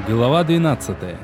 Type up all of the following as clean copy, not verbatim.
Глава 12.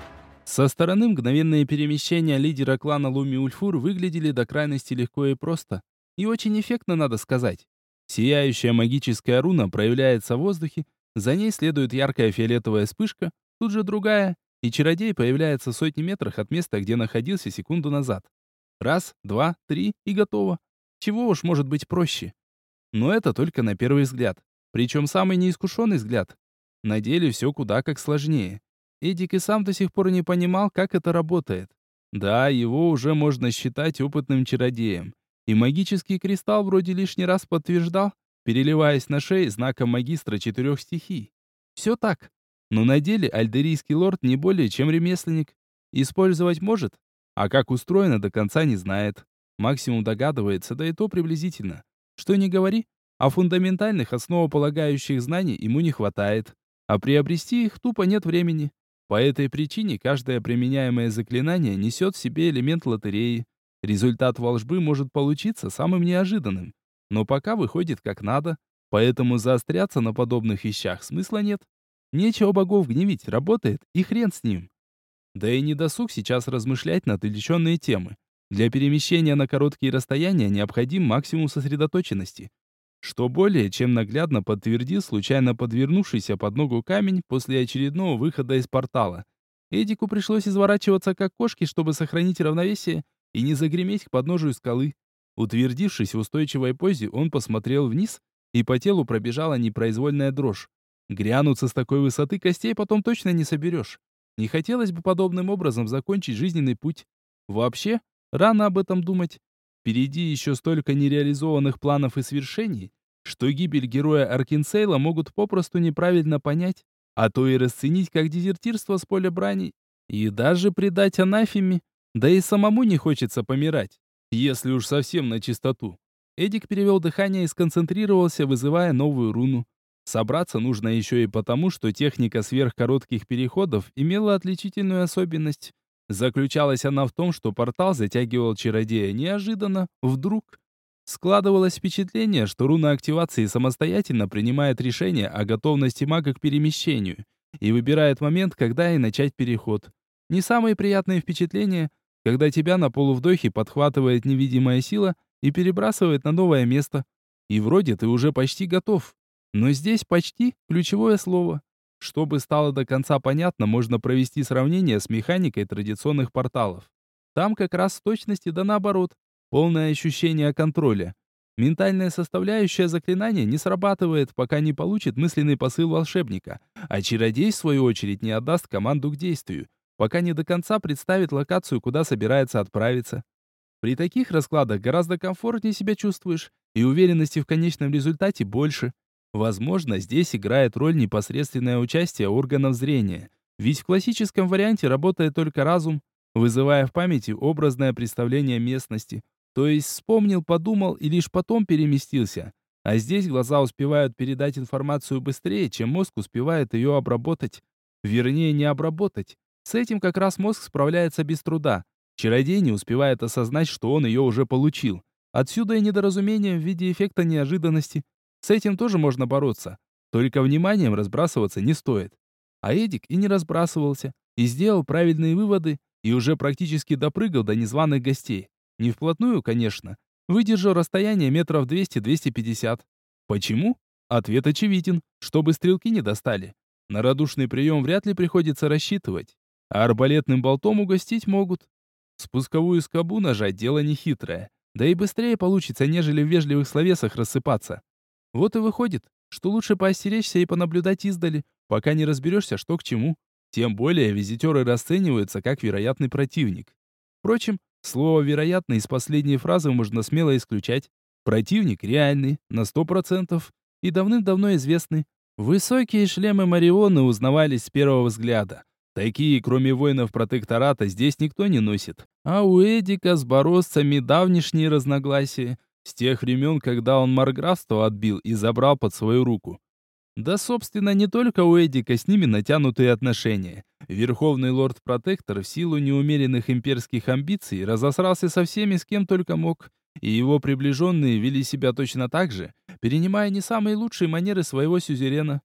Со стороны мгновенные перемещения лидера клана Луми-Ульфур выглядели до крайности легко и просто. И очень эффектно, надо сказать. Сияющая магическая руна проявляется в воздухе, за ней следует яркая фиолетовая вспышка, тут же другая, и чародей появляется в сотни метрах от места, где находился секунду назад. Раз, два, три и готово. Чего уж может быть проще. Но это только на первый взгляд. Причем самый неискушенный взгляд. На деле все куда как сложнее. Эдик и сам до сих пор не понимал, как это работает. Да, его уже можно считать опытным чародеем. И магический кристалл вроде лишний раз подтверждал, переливаясь на шее знаком магистра 4 стихий. Все так. Но на деле альдерийский лорд не более чем ремесленник. Использовать может, а как устроено до конца не знает. Максимум догадывается, да и то приблизительно. Что не говори, а фундаментальных основополагающих знаний ему не хватает. А приобрести их тупо нет времени. По этой причине каждое применяемое заклинание несет в себе элемент лотереи. Результат волшбы может получиться самым неожиданным. Но пока выходит как надо, поэтому заостряться на подобных вещах смысла нет. Нечего богов гневить, работает, и хрен с ним. Да и не досуг сейчас размышлять на отвлеченные темы. Для перемещения на короткие расстояния необходим максимум сосредоточенности, что более чем наглядно подтвердил случайно подвернувшийся под ногу камень после очередного выхода из портала. Эдику пришлось изворачиваться как кошке, чтобы сохранить равновесие и не загреметь к подножию скалы. Утвердившись в устойчивой позе, он посмотрел вниз, и по телу пробежала непроизвольная дрожь. Грянуться с такой высоты костей потом точно не соберешь. Не хотелось бы подобным образом закончить жизненный путь. Вообще, рано об этом думать. Впереди еще столько нереализованных планов и свершений, что гибель героя Аркинсейла могут попросту неправильно понять, а то и расценить как дезертирство с поля брани и даже предать анафеме. Да и самому не хочется помирать, если уж совсем на чистоту. Эдик перевел дыхание и сконцентрировался, вызывая новую руну. Собраться нужно еще и потому, что техника сверхкоротких переходов имела отличительную особенность. Заключалась она в том, что портал затягивал чародея неожиданно, вдруг. Складывалось впечатление, что руна активации самостоятельно принимает решение о готовности мага к перемещению и выбирает момент, когда и начать переход. Не самые приятные впечатления, когда тебя на полувдохе подхватывает невидимая сила и перебрасывает на новое место. И вроде ты уже почти готов. Но здесь «почти» — ключевое слово. Чтобы стало до конца понятно, можно провести сравнение с механикой традиционных порталов. Там как раз в точности да наоборот. Полное ощущение контроля. Ментальная составляющая заклинания не срабатывает, пока не получит мысленный посыл волшебника, а чародей, в свою очередь, не отдаст команду к действию, пока не до конца представит локацию, куда собирается отправиться. При таких раскладах гораздо комфортнее себя чувствуешь, и уверенности в конечном результате больше. Возможно, здесь играет роль непосредственное участие органов зрения, ведь в классическом варианте работает только разум, вызывая в памяти образное представление местности. То есть вспомнил, подумал и лишь потом переместился. А здесь глаза успевают передать информацию быстрее, чем мозг успевает ее обработать. Вернее, не обработать. С этим как раз мозг справляется без труда. Чародей не успевает осознать, что он ее уже получил. Отсюда и недоразумение в виде эффекта неожиданности. С этим тоже можно бороться. Только вниманием разбрасываться не стоит. А Эдик и не разбрасывался, и сделал правильные выводы, и уже практически допрыгал до незваных гостей. Не вплотную, конечно. Выдержал расстояние метров 200-250. Почему? Ответ очевиден, чтобы стрелки не достали. На радушный прием вряд ли приходится рассчитывать. А арбалетным болтом угостить могут. Спусковую скобу нажать дело нехитрое. Да и быстрее получится, нежели в вежливых словесах рассыпаться. Вот и выходит, что лучше поостеречься и понаблюдать издали, пока не разберешься, что к чему. Тем более визитеры расцениваются как вероятный противник. Впрочем, слово «вероятно» из последней фразы можно смело исключать. Противник реальный, на 100%, и давным-давно известный. Высокие шлемы Марионы узнавались с первого взгляда. Такие, кроме воинов протектората, здесь никто не носит. А у Эдика с бороздцами давнишние разногласия. С тех времен, когда он марграфство отбил и забрал под свою руку. Да, собственно, не только у Эдика с ними натянутые отношения. Верховный лорд-протектор в силу неумеренных имперских амбиций разосрался со всеми, с кем только мог. И его приближенные вели себя точно так же, перенимая не самые лучшие манеры своего сюзерена.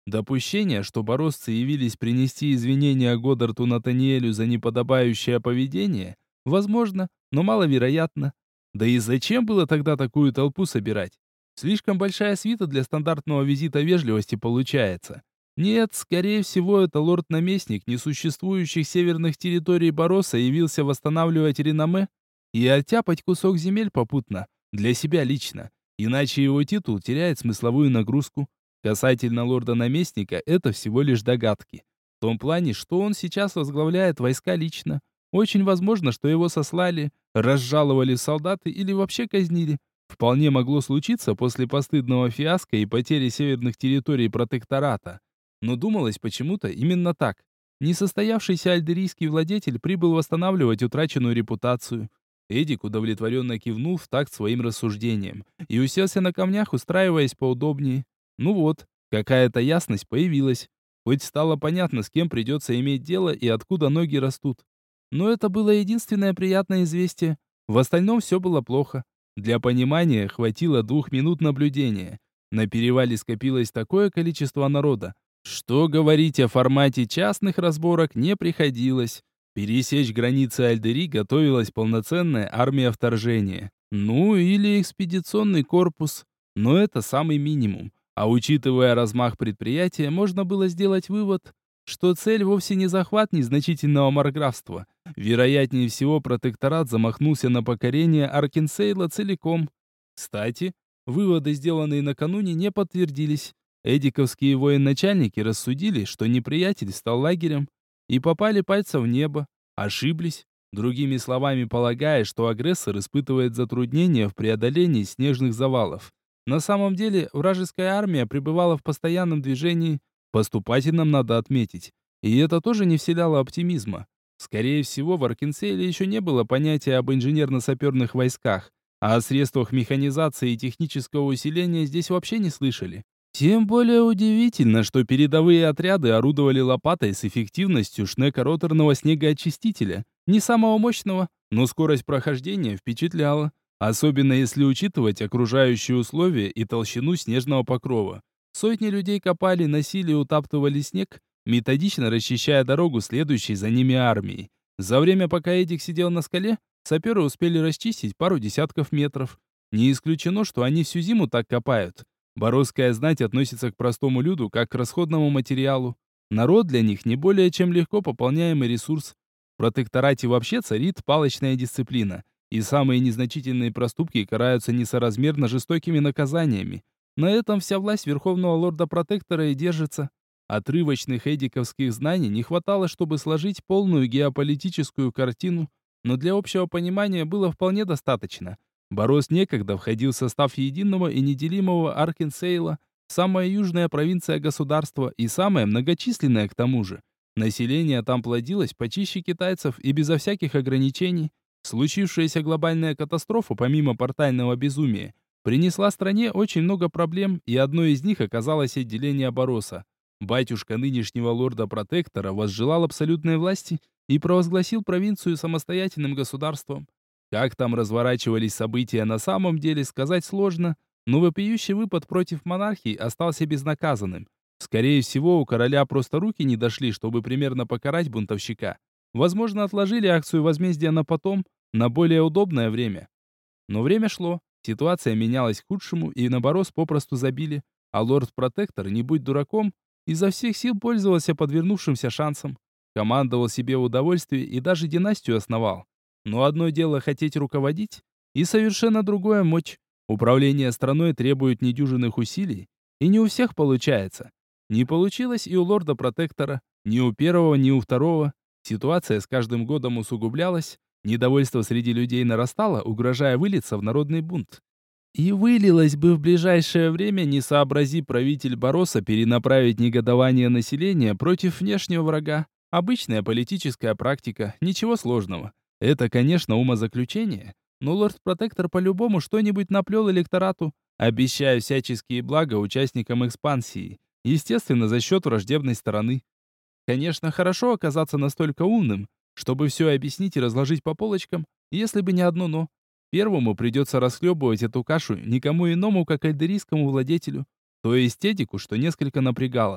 Допущение, что боросцы явились принести извинения Годдарту Натаниэлю за неподобающее поведение, возможно, но маловероятно. Да и зачем было тогда такую толпу собирать? Слишком большая свита для стандартного визита вежливости получается. Нет, скорее всего, это лорд-наместник несуществующих северных территорий Бароса явился восстанавливать реноме и оттяпать кусок земель попутно, для себя лично. Иначе его титул теряет смысловую нагрузку. Касательно лорда-наместника, это всего лишь догадки. В том плане, что он сейчас возглавляет войска лично. Очень возможно, что его сослали, разжаловали в солдаты или вообще казнили. Вполне могло случиться после постыдного фиаско и потери северных территорий протектората. Но думалось почему-то именно так. Несостоявшийся альдерийский владетель прибыл восстанавливать утраченную репутацию. Эдик удовлетворенно кивнул в такт своим рассуждениям и уселся на камнях, устраиваясь поудобнее. Ну вот, какая-то ясность появилась. Хоть стало понятно, с кем придется иметь дело и откуда ноги растут. Но это было единственное приятное известие. В остальном все было плохо. Для понимания хватило 2 минут наблюдения. На перевале скопилось такое количество народа, что говорить о формате частных разборок не приходилось. Пересечь границы Альдери готовилась полноценная армия вторжения. Ну или экспедиционный корпус. Но это самый минимум. А учитывая размах предприятия, можно было сделать вывод, что цель вовсе не захват незначительного марграфства. Вероятнее всего, протекторат замахнулся на покорение Аркенсейла целиком. Кстати, выводы, сделанные накануне, не подтвердились. Эдиковские военачальники рассудили, что неприятель стал лагерем, и попали пальцем в небо. Ошиблись. Другими словами, полагая, что агрессор испытывает затруднения в преодолении снежных завалов. На самом деле, вражеская армия пребывала в постоянном движении, поступательном надо отметить. И это тоже не вселяло оптимизма. Скорее всего, в Аркенсейле еще не было понятия об инженерно-саперных войсках, а о средствах механизации и технического усиления здесь вообще не слышали. Тем более удивительно, что передовые отряды орудовали лопатой с эффективностью шнека-роторного снегоочистителя. Не самого мощного, но скорость прохождения впечатляла. Особенно если учитывать окружающие условия и толщину снежного покрова. Сотни людей копали, носили и утаптывали снег, методично расчищая дорогу следующей за ними армии. За время, пока Эдик сидел на скале, саперы успели расчистить пару десятков метров. Не исключено, что они всю зиму так копают. Боровская знать относится к простому люду как к расходному материалу. Народ для них не более чем легко пополняемый ресурс. В протекторате вообще царит палочная дисциплина, и самые незначительные проступки караются несоразмерно жестокими наказаниями. На этом вся власть Верховного Лорда-Протектора и держится. Отрывочных эдиковских знаний не хватало, чтобы сложить полную геополитическую картину, но для общего понимания было вполне достаточно. Борос некогда входил в состав единого и неделимого Аркенсейла, самая южная провинция государства и самая многочисленная к тому же. Население там плодилось почище китайцев и безо всяких ограничений. Случившаяся глобальная катастрофа, помимо портального безумия, принесла стране очень много проблем, и одной из них оказалось отделение Бороса. Батюшка нынешнего лорда-протектора возжелал абсолютной власти и провозгласил провинцию самостоятельным государством. Как там разворачивались события на самом деле, сказать сложно, но вопиющий выпад против монархии остался безнаказанным. Скорее всего, у короля просто руки не дошли, чтобы примерно покарать бунтовщика. Возможно, отложили акцию возмездия на потом, на более удобное время. Но время шло, ситуация менялась к худшему, и на Борос попросту забили, а лорд-протектор, не будь дураком, изо всех сил пользовался подвернувшимся шансом. Командовал себе в удовольствие и даже династию основал. Но одно дело хотеть руководить, и совершенно другое мочь. Управление страной требует недюжинных усилий, и не у всех получается. Не получилось и у лорда-протектора, ни у первого, ни у второго. Ситуация с каждым годом усугублялась, недовольство среди людей нарастало, угрожая вылиться в народный бунт. И вылилось бы в ближайшее время, не сообрази правитель Бороса перенаправить негодование населения против внешнего врага. Обычная политическая практика, ничего сложного. Это, конечно, умозаключение, но лорд-протектор по-любому что-нибудь наплел электорату, обещая всяческие блага участникам экспансии, естественно, за счет враждебной стороны. Конечно, хорошо оказаться настолько умным, чтобы все объяснить и разложить по полочкам, если бы не одно «но». Первому придется расхлебывать эту кашу никому иному, как альдерийскому владетелю, то есть Эдику, что несколько напрягало.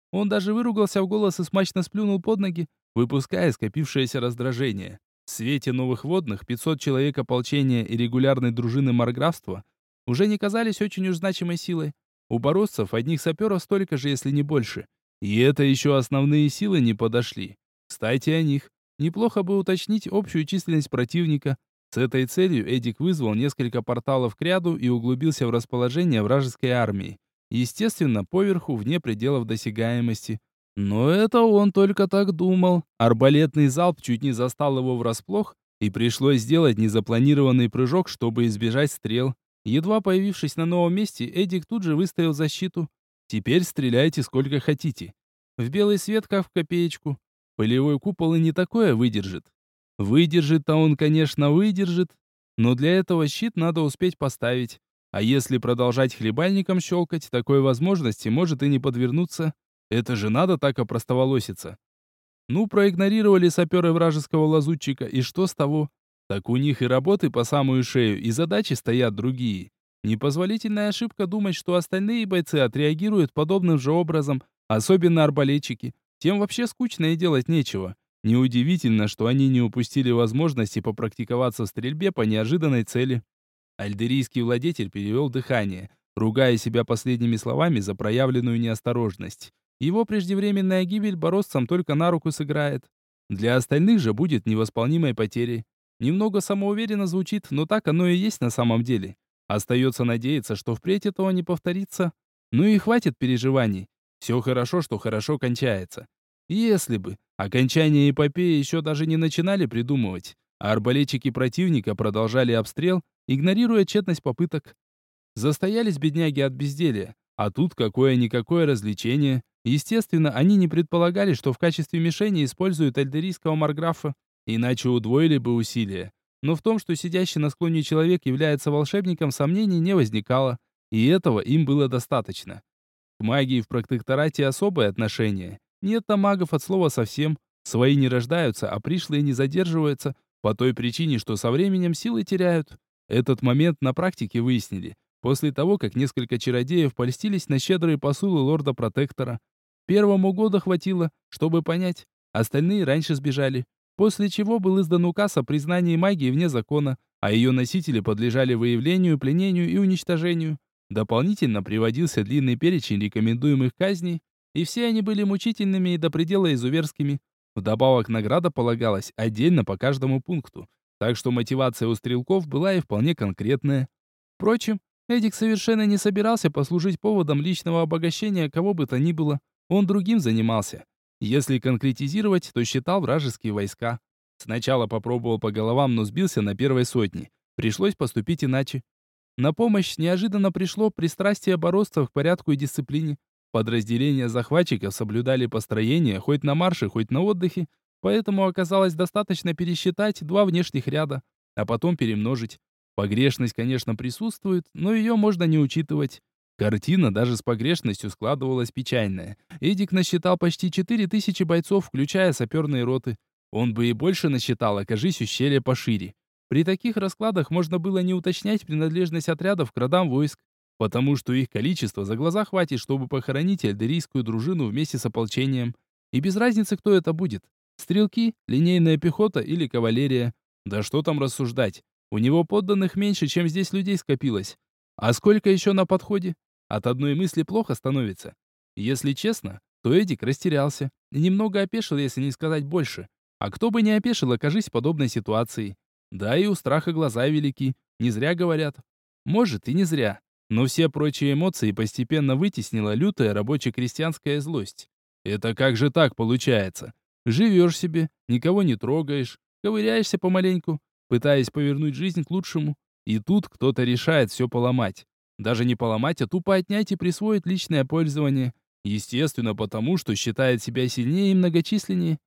Он даже выругался в голос и смачно сплюнул под ноги, выпуская скопившееся раздражение. В свете новых водных 500 человек ополчения и регулярной дружины марграфства уже не казались очень уж значимой силой. У бороздцев одних саперов столько же, если не больше. И это еще основные силы не подошли. Кстати, о них. Неплохо бы уточнить общую численность противника. С этой целью Эдик вызвал несколько порталов к ряду и углубился в расположение вражеской армии. Естественно, поверху, вне пределов досягаемости. Но это он только так думал. Арбалетный залп чуть не застал его врасплох, и пришлось сделать незапланированный прыжок, чтобы избежать стрел. Едва появившись на новом месте, Эдик тут же выставил защиту. Теперь стреляйте сколько хотите. В белый свет, как в копеечку. Полевой купол и не такое выдержит. Выдержит-то он, конечно, выдержит, но для этого щит надо успеть поставить. А если продолжать хлебальником щелкать, такой возможности может и не подвернуться. Это же надо так опростоволоситься. Ну, проигнорировали саперы вражеского лазутчика, и что с того? Так у них и работы по самую шею, и задачи стоят другие. Непозволительная ошибка думать, что остальные бойцы отреагируют подобным же образом, особенно арбалетчики. Тем вообще скучно и делать нечего. Неудивительно, что они не упустили возможности попрактиковаться в стрельбе по неожиданной цели. Альдерийский владетель перевел дыхание, ругая себя последними словами за проявленную неосторожность. Его преждевременная гибель бороздцам только на руку сыграет. Для остальных же будет невосполнимой потерей. Немного самоуверенно звучит, но так оно и есть на самом деле. Остается надеяться, что впредь этого не повторится. Ну и хватит переживаний. Все хорошо, что хорошо кончается. Если бы. Окончание эпопеи еще даже не начинали придумывать, а арбалетчики противника продолжали обстрел, игнорируя тщетность попыток. Застоялись бедняги от безделья. А тут какое-никакое развлечение. Естественно, они не предполагали, что в качестве мишени используют альдерийского марграфа, иначе удвоили бы усилия. Но в том, что сидящий на склоне человек является волшебником, сомнений не возникало, и этого им было достаточно. К магии в протекторате особое отношение. Нет там магов от слова совсем. Свои не рождаются, а пришлые не задерживаются, по той причине, что со временем силы теряют. Этот момент на практике выяснили, после того, как несколько чародеев польстились на щедрые посулы лорда-протектора. Первому года хватило, чтобы понять, остальные раньше сбежали. После чего был издан указ о признании магии вне закона, а ее носители подлежали выявлению, пленению и уничтожению. Дополнительно приводился длинный перечень рекомендуемых казней, и все они были мучительными и до предела изуверскими. Вдобавок награда полагалась отдельно по каждому пункту, так что мотивация у стрелков была и вполне конкретная. Впрочем, Эдик совершенно не собирался послужить поводом личного обогащения кого бы то ни было. Он другим занимался. Если конкретизировать, то считал вражеские войска. Сначала попробовал по головам, но сбился на первой сотне. Пришлось поступить иначе. На помощь неожиданно пришло пристрастие бороздцев к порядку и дисциплине. Подразделения захватчиков соблюдали построение хоть на марше, хоть на отдыхе, поэтому оказалось достаточно пересчитать два внешних ряда, а потом перемножить. Погрешность, конечно, присутствует, но ее можно не учитывать. Картина даже с погрешностью складывалась печальная. Эдик насчитал почти 4000 бойцов, включая саперные роты. Он бы и больше насчитал, окажись ущелье пошире. При таких раскладах можно было не уточнять принадлежность отрядов к родам войск, потому что их количество за глаза хватит, чтобы похоронить альдерийскую дружину вместе с ополчением. И без разницы, кто это будет. Стрелки, линейная пехота или кавалерия. Да что там рассуждать. У него подданных меньше, чем здесь людей скопилось. А сколько еще на подходе? От одной мысли плохо становится. Если честно, то Эдик растерялся. Немного опешил, если не сказать больше. А кто бы не опешил, окажись в подобной ситуации. Да и у страха глаза велики. Не зря говорят. Может, и не зря. Но все прочие эмоции постепенно вытеснила лютая рабоче-крестьянская злость. Это как же так получается? Живешь себе, никого не трогаешь, ковыряешься помаленьку, пытаясь повернуть жизнь к лучшему. И тут кто-то решает все поломать. Даже не поломать, а тупо отнять и присвоить личное пользование. Естественно, потому что считает себя сильнее и многочисленнее.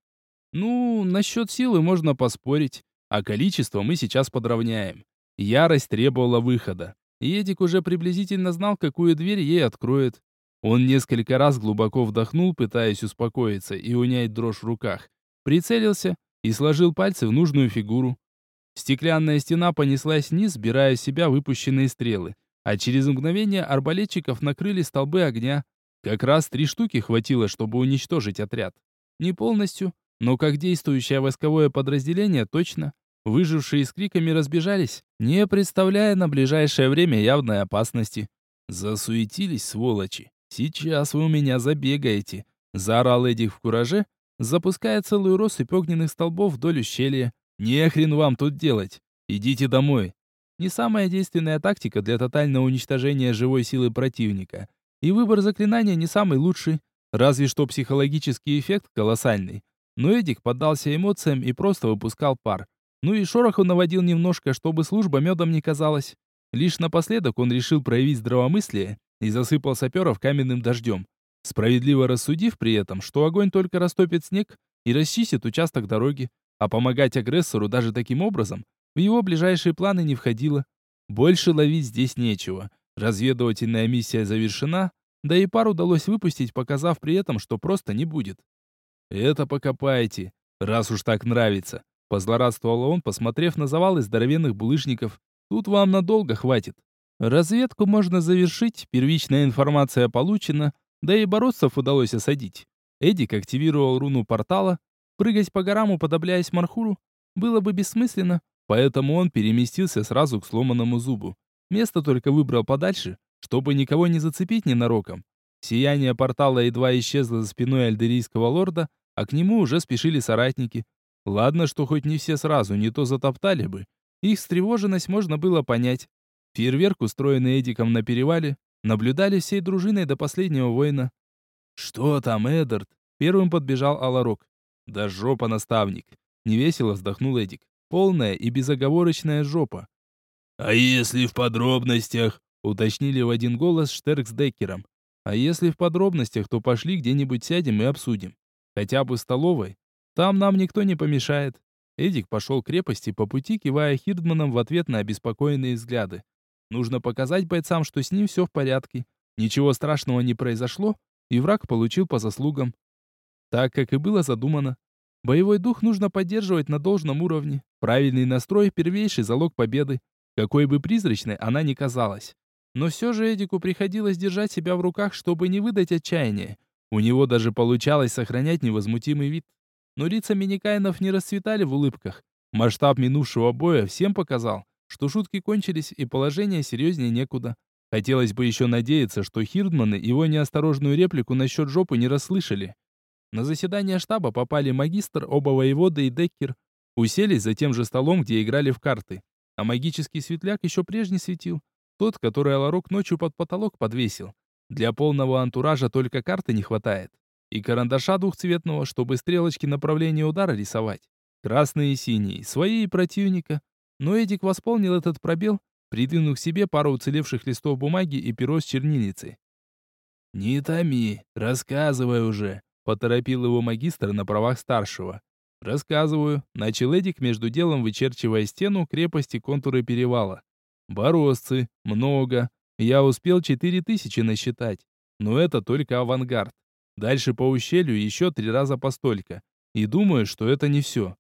Ну, насчет силы можно поспорить, а количество мы сейчас подровняем. Ярость требовала выхода. И Эдик уже приблизительно знал, какую дверь ей откроет. Он несколько раз глубоко вдохнул, пытаясь успокоиться и унять дрожь в руках. Прицелился и сложил пальцы в нужную фигуру. Стеклянная стена понеслась вниз, сбирая в себя выпущенные стрелы, а через мгновение арбалетчиков накрыли столбы огня. Как раз 3 штуки хватило, чтобы уничтожить отряд. Не полностью, но как действующее войсковое подразделение точно. Выжившие с криками разбежались, не представляя на ближайшее время явной опасности. Засуетились, сволочи. Сейчас вы у меня забегаете. Заорал Эдик в кураже, запуская целую россыпь огненных столбов вдоль ущелья. Не хрен вам тут делать. Идите домой. Не самая действенная тактика для тотального уничтожения живой силы противника. И выбор заклинания не самый лучший. Разве что психологический эффект колоссальный. Но Эдик поддался эмоциям и просто выпускал пар. Ну и шороху наводил немножко, чтобы служба медом не казалась. Лишь напоследок он решил проявить здравомыслие и засыпал саперов каменным дождем, справедливо рассудив при этом, что огонь только растопит снег и расчистит участок дороги, а помогать агрессору даже таким образом в его ближайшие планы не входило. Больше ловить здесь нечего. Разведывательная миссия завершена, да и пар удалось выпустить, показав при этом, что просто не будет. «Это покопайте, раз уж так нравится», — позлорадствовал он, посмотрев на завалы здоровенных булыжников. «Тут вам надолго хватит. Разведку можно завершить, первичная информация получена, да и бороться удалось осадить». Эдик активировал руну портала. Прыгать по горам, уподобляясь Мархуру, было бы бессмысленно, поэтому он переместился сразу к сломанному зубу. Место только выбрал подальше, чтобы никого не зацепить ненароком. Сияние портала едва исчезло за спиной альдерийского лорда, а к нему уже спешили соратники. Ладно, что хоть не все сразу, не то затоптали бы. Их встревоженность можно было понять. Фейерверк, устроенный Эдиком на перевале, наблюдали всей дружиной до последнего воина. «Что там, Эдард?» Первым подбежал Аларок. «Да жопа, наставник!» Невесело вздохнул Эдик. Полная и безоговорочная жопа. «А если в подробностях?» Уточнили в один голос Штерк с Деккером. «А если в подробностях, то пошли где-нибудь сядем и обсудим. Хотя бы в столовой. Там нам никто не помешает». Эдик пошел к крепости, по пути кивая Хирдманам в ответ на обеспокоенные взгляды. Нужно показать бойцам, что с ним все в порядке. Ничего страшного не произошло, и враг получил по заслугам. Так, как и было задумано. Боевой дух нужно поддерживать на должном уровне. Правильный настрой – первейший залог победы, какой бы призрачной она ни казалась. Но все же Эдику приходилось держать себя в руках, чтобы не выдать отчаяния. У него даже получалось сохранять невозмутимый вид. Но лица миникаинов не расцветали в улыбках. Масштаб минувшего боя всем показал, что шутки кончились и положение серьезнее некуда. Хотелось бы еще надеяться, что Хирдманы его неосторожную реплику насчет жопы не расслышали. На заседание штаба попали магистр, оба воеводы и Деккер. Уселись за тем же столом, где играли в карты. А магический светляк еще прежний светил. Тот, который Аларок ночью под потолок подвесил. Для полного антуража только карты не хватает. И карандаша двухцветного, чтобы стрелочки направления удара рисовать. Красные и синие, свои и противника. Но Эдик восполнил этот пробел, придвинув к себе пару уцелевших листов бумаги и перо с чернильницей. «Не томи, рассказывай уже», — поторопил его магистр на правах старшего. «Рассказываю», — начал Эдик между делом, вычерчивая стену, крепости, контуры перевала. «Борозцы, много. Я успел 4000 насчитать. Но это только авангард. Дальше по ущелью еще 3 раза по столько. И думаю, что это не все».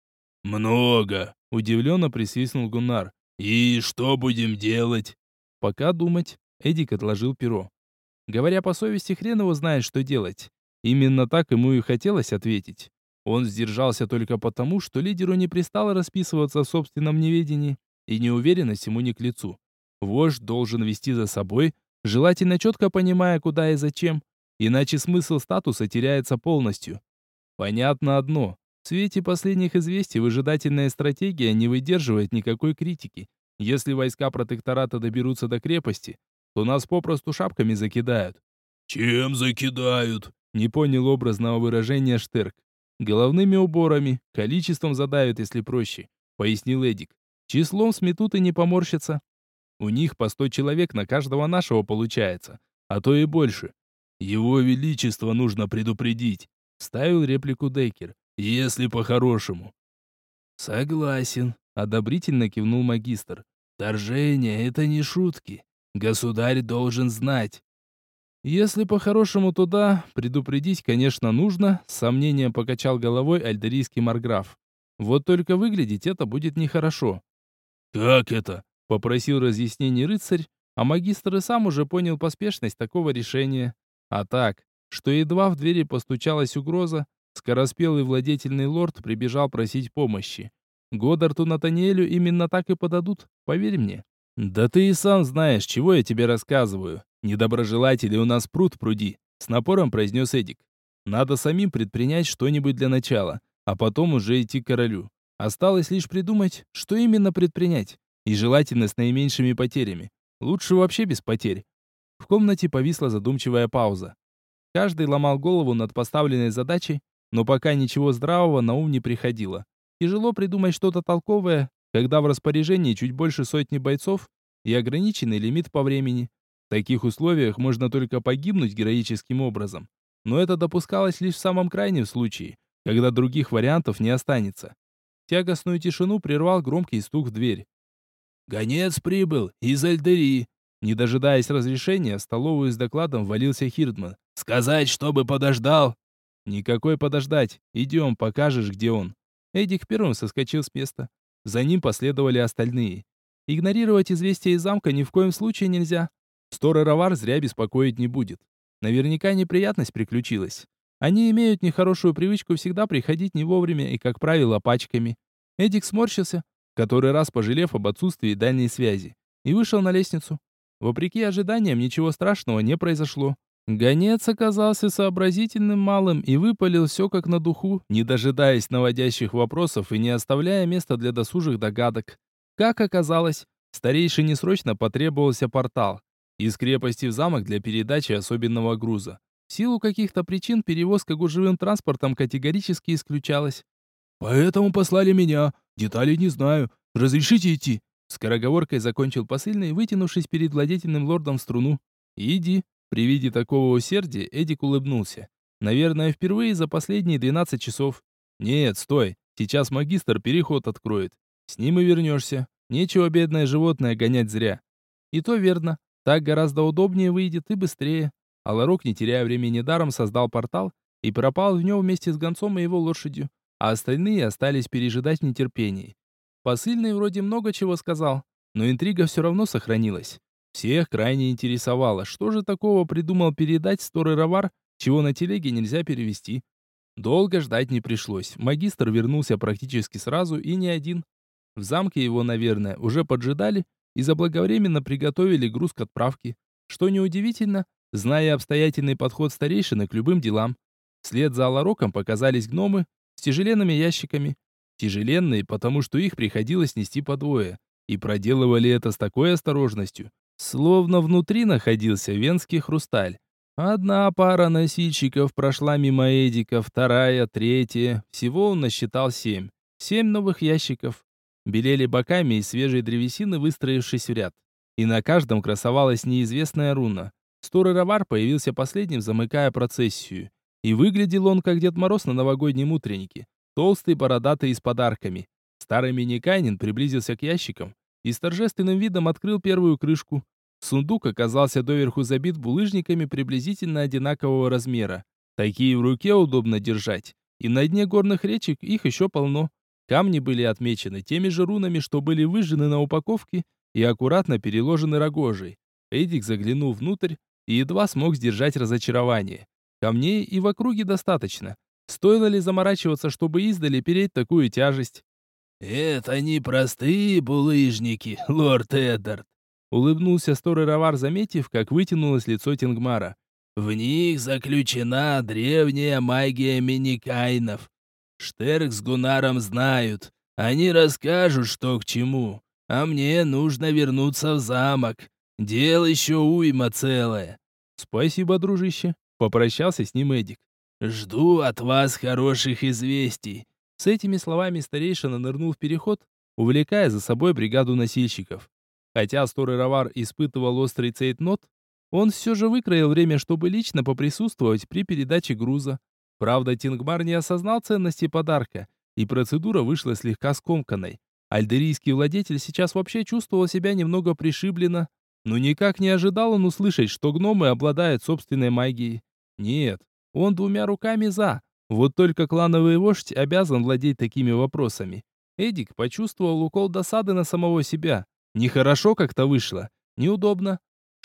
«Много», — удивленно присвистнул Гуннар. «И что будем делать?» «Пока думать». Эдик отложил перо. Говоря по совести, хрен его знает, что делать. Именно так ему и хотелось ответить. Он сдержался только потому, что лидеру не пристало расписываться в собственном неведении, и неуверенность ему не к лицу. Вождь должен вести за собой, желательно четко понимая, куда и зачем, иначе смысл статуса теряется полностью. Понятно одно. В свете последних известий выжидательная стратегия не выдерживает никакой критики. Если войска протектората доберутся до крепости, то нас попросту шапками закидают. «Чем закидают?» Не понял образного выражения Штерк. «Головными уборами, количеством задавят, если проще», — пояснил Эдик. «Числом сметут и не поморщатся. У них по 100 человек на каждого нашего получается, а то и больше». «Его Величество нужно предупредить», — вставил реплику Деккер. «Если по-хорошему». «Согласен», — одобрительно кивнул магистр. «Вторжение — это не шутки. Государь должен знать». «Если по-хорошему, то да, предупредить, конечно, нужно», — с сомнением покачал головой альдерийский марграф. «Вот только выглядеть это будет нехорошо». «Как это?» — попросил разъяснений рыцарь, а магистр и сам уже понял поспешность такого решения. А так, что едва в двери постучалась угроза, скороспелый владетельный лорд прибежал просить помощи. Годдарту Натаниэлю именно так и подадут, поверь мне. Да ты и сам знаешь, чего я тебе рассказываю. Недоброжелатели у нас пруд пруди, с напором произнес Эдик. Надо самим предпринять что-нибудь для начала, а потом уже идти к королю. Осталось лишь придумать, что именно предпринять, и желательно с наименьшими потерями. Лучше вообще без потерь. В комнате повисла задумчивая пауза. Каждый ломал голову над поставленной задачей, но пока ничего здравого на ум не приходило. Тяжело придумать что-то толковое, когда в распоряжении чуть больше сотни бойцов и ограниченный лимит по времени. В таких условиях можно только погибнуть героическим образом. Но это допускалось лишь в самом крайнем случае, когда других вариантов не останется. Тягостную тишину прервал громкий стук в дверь. «Гонец прибыл из Альдерии!» Не дожидаясь разрешения, в столовую с докладом ввалился Хирдман. «Сказать, чтобы подождал!» «Никакой подождать. Идем, покажешь, где он». Эдик первым соскочил с места. За ним последовали остальные. Игнорировать известия из замка ни в коем случае нельзя. Стор-Эровар зря беспокоить не будет. Наверняка неприятность приключилась. Они имеют нехорошую привычку всегда приходить не вовремя и, как правило, пачками. Эдик сморщился, который раз пожалев об отсутствии дальней связи, и вышел на лестницу. Вопреки ожиданиям, ничего страшного не произошло. Гонец оказался сообразительным малым и выпалил все как на духу, не дожидаясь наводящих вопросов и не оставляя места для досужих догадок. Как оказалось, старейшине срочно потребовался портал из крепости в замок для передачи особенного груза. В силу каких-то причин перевозка гужевым транспортом категорически исключалась. «Поэтому послали меня. Деталей не знаю. Разрешите идти?» Скороговоркой закончил посыльный, вытянувшись перед владетельным лордом в струну. «Иди». При виде такого усердия Эдик улыбнулся. Наверное, впервые за последние 12 часов. «Нет, стой. Сейчас магистр переход откроет. С ним и вернешься. Нечего бедное животное гонять зря». И то верно. Так гораздо удобнее выйдет и быстрее. А Ларок, не теряя времени даром, создал портал и пропал в нем вместе с гонцом и его лошадью, а остальные остались пережидать в нетерпении. Посыльный вроде много чего сказал, но интрига все равно сохранилась. Всех крайне интересовало, что же такого придумал передать Стор-Эровар, чего на телеге нельзя перевести. Долго ждать не пришлось. Магистр вернулся практически сразу и не один. В замке его, наверное, уже поджидали и заблаговременно приготовили груз к отправке. Что неудивительно, зная обстоятельный подход старейшины к любым делам. Вслед за Алароком показались гномы с тяжеленными ящиками. Тяжеленные, потому что их приходилось нести по двое. И проделывали это с такой осторожностью, словно внутри находился венский хрусталь. Одна пара носильщиков прошла мимо Эдика, вторая, третья. Всего он насчитал 7. 7 новых ящиков. Белели боками из свежей древесины, выстроившись в ряд. И на каждом красовалась неизвестная руна. Стор-Эровар появился последним, замыкая процессию. И выглядел он, как Дед Мороз на новогоднем утреннике. Толстый, бородатый и с подарками. Старый Миникайнин приблизился к ящикам и с торжественным видом открыл первую крышку. Сундук оказался доверху забит булыжниками приблизительно одинакового размера. Такие в руке удобно держать. И на дне горных речек их еще полно. Камни были отмечены теми же рунами, что были выжжены на упаковке и аккуратно переложены рогожей. Эдик заглянул внутрь и едва смог сдержать разочарование. Камней и в округе достаточно. Стоило ли заморачиваться, чтобы издали переть такую тяжесть? «Это не простые булыжники, лорд Эддард», — улыбнулся Стор-Эровар, заметив, как вытянулось лицо Тенгмара. «В них заключена древняя магия миникайнов. Штерк с Гунаром знают. Они расскажут, что к чему. А мне нужно вернуться в замок. Дел еще уйма целое». «Спасибо, дружище», — попрощался с ним Эдик. «Жду от вас хороших известий». С этими словами старейшина нырнул в переход, увлекая за собой бригаду носильщиков. Хотя Стор-Эровар испытывал острый цейтнот, он все же выкроил время, чтобы лично поприсутствовать при передаче груза. Правда, Тенгмар не осознал ценности подарка, и процедура вышла слегка скомканной. Альдерийский владетель сейчас вообще чувствовал себя немного пришибленно, но никак не ожидал он услышать, что гномы обладают собственной магией. Нет, он двумя руками за. Вот только клановый вождь обязан владеть такими вопросами. Эдик почувствовал укол досады на самого себя. Нехорошо как-то вышло. Неудобно.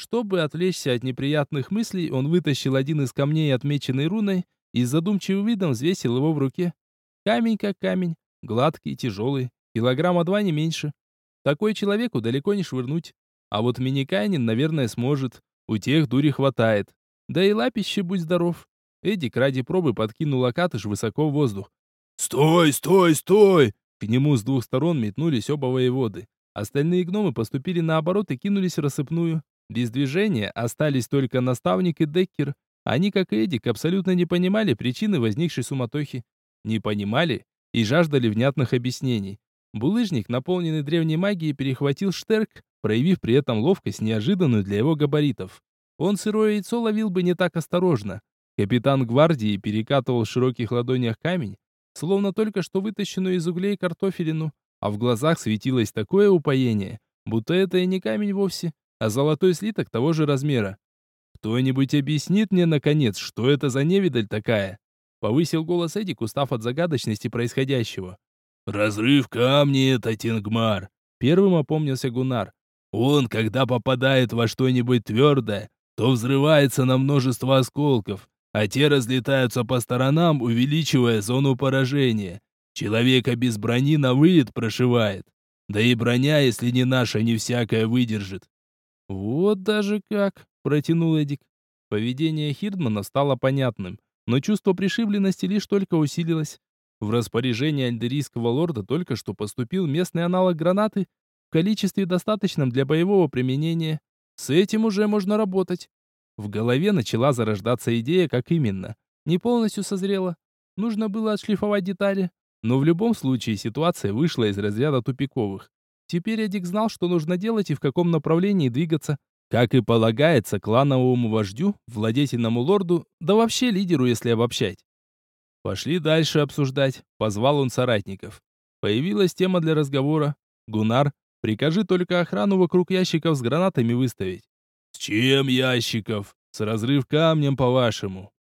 Чтобы отвлечься от неприятных мыслей, он вытащил один из камней, отмеченный руной, и с задумчивым видом взвесил его в руке. Камень как камень, гладкий, тяжелый, килограмма 2 не меньше. Такой человеку далеко не швырнуть. А вот Миникайнин, наверное, сможет. У тех дури хватает. Да и лапище, будь здоров. Эдик ради пробы подкинул Акатыш высоко в воздух. «Стой, стой, стой!» К нему с двух сторон метнулись оба воеводы. Остальные гномы поступили наоборот и кинулись в рассыпную. Без движения остались только наставник и Деккер. Они, как и Эдик, абсолютно не понимали причины возникшей суматохи. Не понимали и жаждали внятных объяснений. Булыжник, наполненный древней магией, перехватил Штерк, проявив при этом ловкость, неожиданную для его габаритов. Он сырое яйцо ловил бы не так осторожно. Капитан гвардии перекатывал в широких ладонях камень, словно только что вытащенную из углей картофелину, а в глазах светилось такое упоение, будто это и не камень вовсе, а золотой слиток того же размера. «Кто-нибудь объяснит мне, наконец, что это за невидаль такая?» Повысил голос Эдик, устав от загадочности происходящего. «Разрыв камней — это Тингмар», — первым опомнился Гуннар. «Он, когда попадает во что-нибудь твердое, то взрывается на множество осколков, а те разлетаются по сторонам, увеличивая зону поражения. Человека без брони на вылет прошивает. Да и броня, если не наша, не всякая выдержит». «Вот даже как!» — протянул Эдик. Поведение Хирдмана стало понятным, но чувство пришибленности лишь только усилилось. В распоряжение альдерийского лорда только что поступил местный аналог гранаты в количестве достаточном для боевого применения. С этим уже можно работать. В голове начала зарождаться идея, как именно. Не полностью созрела. Нужно было отшлифовать детали. Но в любом случае ситуация вышла из разряда тупиковых. Теперь Эдик знал, что нужно делать и в каком направлении двигаться. Как и полагается клановому вождю, владетельному лорду, да вообще лидеру, если обобщать. Пошли дальше обсуждать, позвал он соратников. Появилась тема для разговора. Гуннар, прикажи только охрану вокруг ящиков с гранатами выставить. «С чем ящиков?» С разрыв камнем, по-вашему.